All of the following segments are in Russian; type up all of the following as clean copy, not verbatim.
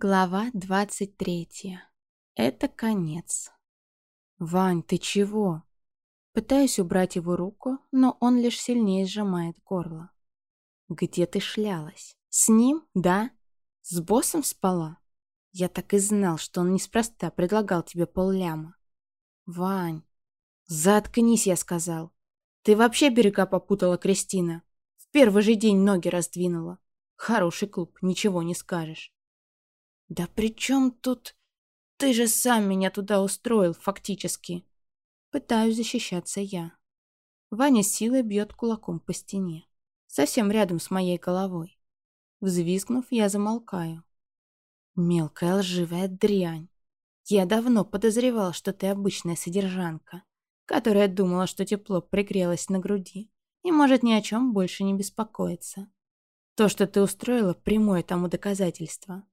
Глава 23. Это конец. «Вань, ты чего?» Пытаюсь убрать его руку, но он лишь сильнее сжимает горло. «Где ты шлялась? С ним, да? С боссом спала? Я так и знал, что он неспроста предлагал тебе полляма. Вань, заткнись, я сказал. Ты вообще берега попутала, Кристина. В первый же день ноги раздвинула. Хороший клуб, ничего не скажешь». «Да при чем тут...» Ты же сам меня туда устроил, фактически. Пытаюсь защищаться я. Ваня силой бьет кулаком по стене. Совсем рядом с моей головой. Взвизгнув, я замолкаю. Мелкая лживая дрянь. Я давно подозревал, что ты обычная содержанка, которая думала, что тепло пригрелось на груди и может ни о чем больше не беспокоиться. То, что ты устроила, прямое тому доказательство.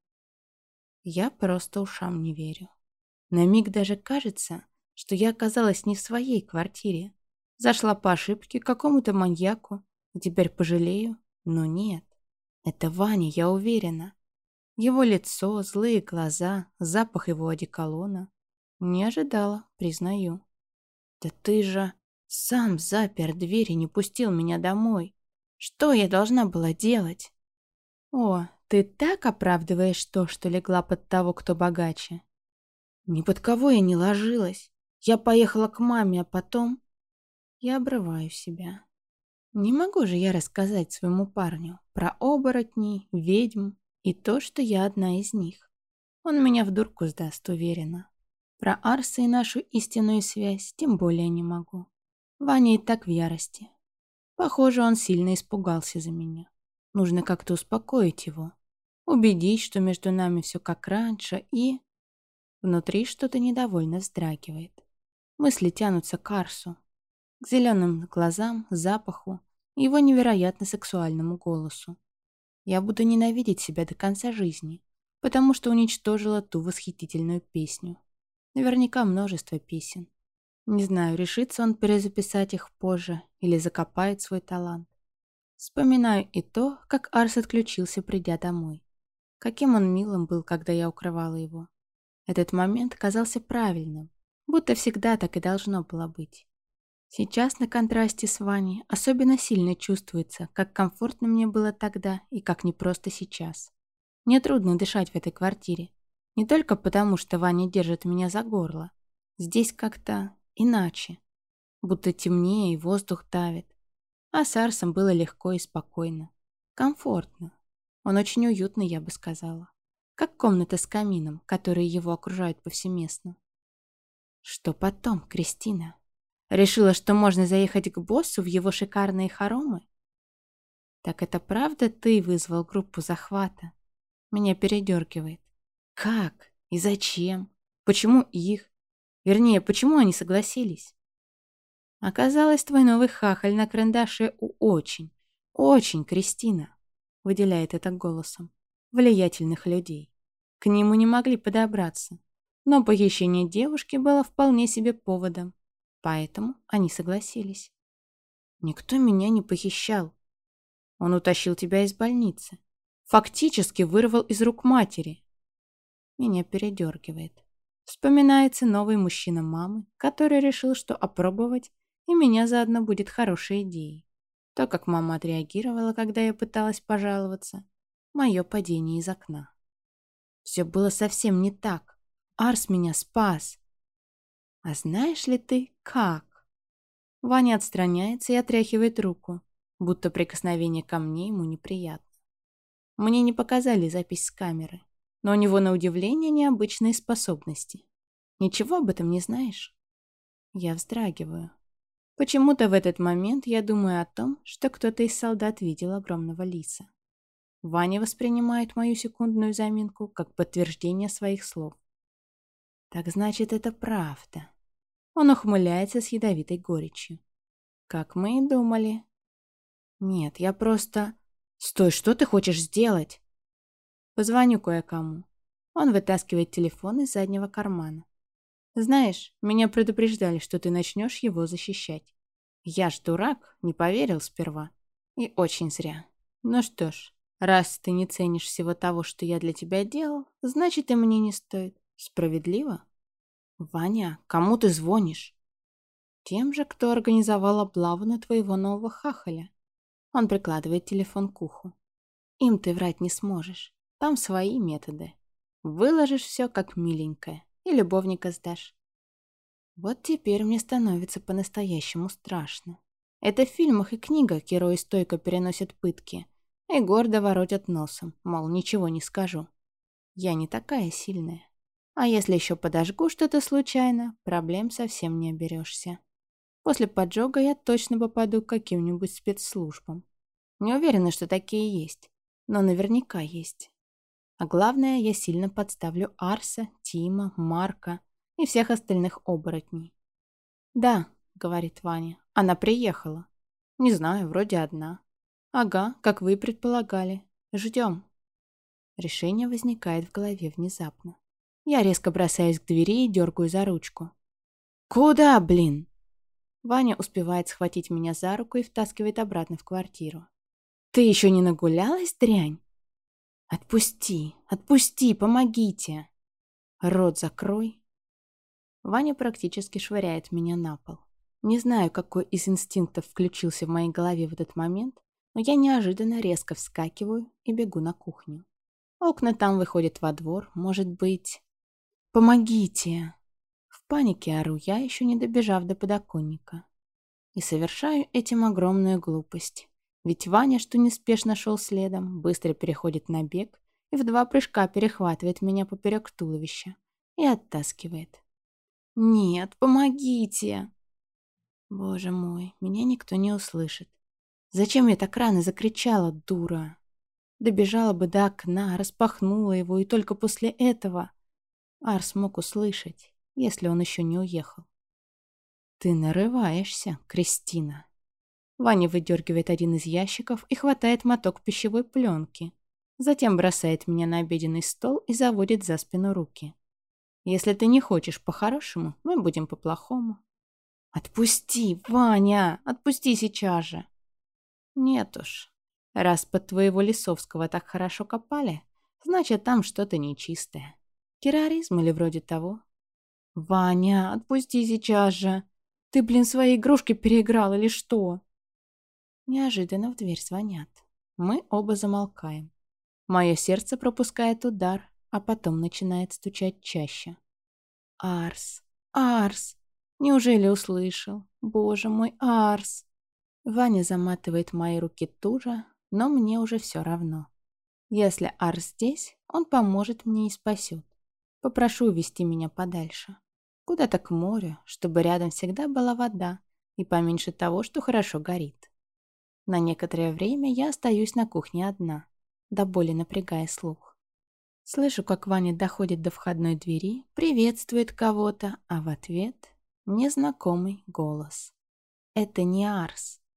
Я просто ушам не верю. На миг даже кажется, что я оказалась не в своей квартире. Зашла по ошибке к какому-то маньяку, и теперь пожалею, но нет. Это Ваня, я уверена. Его лицо, злые глаза, запах его одеколона. Не ожидала, признаю. Да ты же сам запер дверь и не пустил меня домой. Что я должна была делать? О, ты так оправдываешь то, что легла под того, кто богаче. Ни под кого я не ложилась. Я поехала к маме, а потом... Я обрываю себя. Не могу же я рассказать своему парню про оборотней, ведьм и то, что я одна из них. Он меня в дурку сдаст, уверена. Про Арса и нашу истинную связь тем более не могу. Ваня и так в ярости. Похоже, он сильно испугался за меня. Нужно как-то успокоить его. Убедить, что между нами все как раньше и... Внутри что-то недовольно вздрагивает. Мысли тянутся к Арсу, к зеленым глазам, запаху и его невероятно сексуальному голосу. Я буду ненавидеть себя до конца жизни, потому что уничтожила ту восхитительную песню. Наверняка множество песен. Не знаю, решится он перезаписать их позже или закопает свой талант. Вспоминаю и то, как Арс отключился, придя домой. Каким он милым был, когда я укрывала его. Этот момент казался правильным, будто всегда так и должно было быть. Сейчас на контрасте с Ваней особенно сильно чувствуется, как комфортно мне было тогда и как непросто сейчас. Мне трудно дышать в этой квартире. Не только потому, что Ваня держит меня за горло. Здесь как-то иначе. Будто темнее и воздух давит. А с Арсом было легко и спокойно. Комфортно. Он очень уютный, я бы сказала. Как комната с камином, которые его окружают повсеместно. Что потом, Кристина? Решила, что можно заехать к боссу в его шикарные хоромы? Так это правда ты вызвал группу захвата? Меня передергивает. Как? И зачем? Почему их? Вернее, почему они согласились? Оказалось, твой новый хахаль на карандаше у очень, Кристина, выделяет это голосом, влиятельных людей. К нему не могли подобраться, но похищение девушки было вполне себе поводом, поэтому они согласились. Никто меня не похищал. Он утащил тебя из больницы. Фактически вырвал из рук матери. Меня передергивает. Вспоминается новый мужчина мамы, который решил, что опробовать и меня заодно будет хорошей идеей. То, как мама отреагировала, когда я пыталась пожаловаться. Мое падение из окна. Все было совсем не так. Арс меня спас. А знаешь ли ты, как? Ваня отстраняется и отряхивает руку, будто прикосновение ко мне ему неприятно. Мне не показали запись с камеры, но у него на удивление необычные способности. Ничего об этом не знаешь? Я вздрагиваю. Почему-то в этот момент я думаю о том, что кто-то из солдат видел огромного лиса. Ваня воспринимает мою секундную заминку как подтверждение своих слов. Так значит, это правда. Он ухмыляется с ядовитой горечью. Как мы и думали. Нет, я просто... Стой, что ты хочешь сделать? Позвоню кое-кому. Он вытаскивает телефон из заднего кармана. Знаешь, меня предупреждали, что ты начнешь его защищать. Я ж дурак, не поверил сперва. И очень зря. Ну что ж, Раз ты не ценишь всего того, что я для тебя делал, значит, и мне не стоит. Справедливо? Ваня, кому ты звонишь? Тем же, кто организовал облаву на твоего нового хахаля. Он прикладывает телефон к уху. Им ты врать не сможешь. Там свои методы. Выложишь все как миленькое и любовника сдашь. Вот теперь мне становится по-настоящему страшно. Это в фильмах и книгах герои стойко переносят пытки и гордо воротят носом, мол, ничего не скажу. Я не такая сильная. А если еще подожгу что-то случайно, проблем совсем не оберешься. После поджога я точно попаду к каким-нибудь спецслужбам. Не уверена, что такие есть, но наверняка есть. А главное, я сильно подставлю Арса, Тима, Марка и всех остальных оборотней. «Да», — говорит Ваня, — «она приехала». «Не знаю, вроде одна». «Ага, как вы и предполагали. Ждем». Решение возникает в голове внезапно. Я резко бросаюсь к двери и дергаю за ручку. «Куда, блин?» Ваня успевает схватить меня за руку и втаскивает обратно в квартиру. «Ты еще не нагулялась, дрянь?» «Отпусти, отпусти, помогите!» «Рот закрой!» Ваня практически швыряет меня на пол. Не знаю, какой из инстинктов включился в моей голове в этот момент, но я неожиданно резко вскакиваю и бегу на кухню. Окна там выходят во двор, может быть... «Помогите!» В панике ору я, еще не добежав до подоконника. И совершаю этим огромную глупость. Ведь Ваня, что неспешно шел следом, быстро переходит на бег и в 2 прыжка перехватывает меня поперек туловища и оттаскивает. «Нет, помогите!» Боже мой, меня никто не услышит. Зачем я так рано закричала, дура? Добежала бы до окна, распахнула его, и только после этого Арс мог услышать, если он еще не уехал. «Ты нарываешься, Кристина». Ваня выдергивает один из ящиков и хватает моток пищевой пленки. Затем бросает меня на обеденный стол и заводит за спину руки. «Если ты не хочешь по-хорошему, мы будем по-плохому». «Отпусти, Ваня! Отпусти сейчас же!» «Нет уж. Раз под твоего Лисовского так хорошо копали, значит, там что-то нечистое. Терроризм или вроде того». «Ваня, отпусти сейчас же! Ты, блин, свои игрушки переиграл или что?» Неожиданно в дверь звонят. Мы оба замолкаем. Мое сердце пропускает удар, а потом начинает стучать чаще. «Арс! Арс! Неужели услышал? Боже мой, Арс!» Ваня заматывает мои руки туже, но мне уже все равно. Если Арс здесь, он поможет мне и спасет. Попрошу увести меня подальше. Куда-то к морю, чтобы рядом всегда была вода и поменьше того, что хорошо горит. На некоторое время я остаюсь на кухне одна, до боли напрягая слух. Слышу, как Ваня доходит до входной двери, приветствует кого-то, а в ответ незнакомый голос. Это не Арс.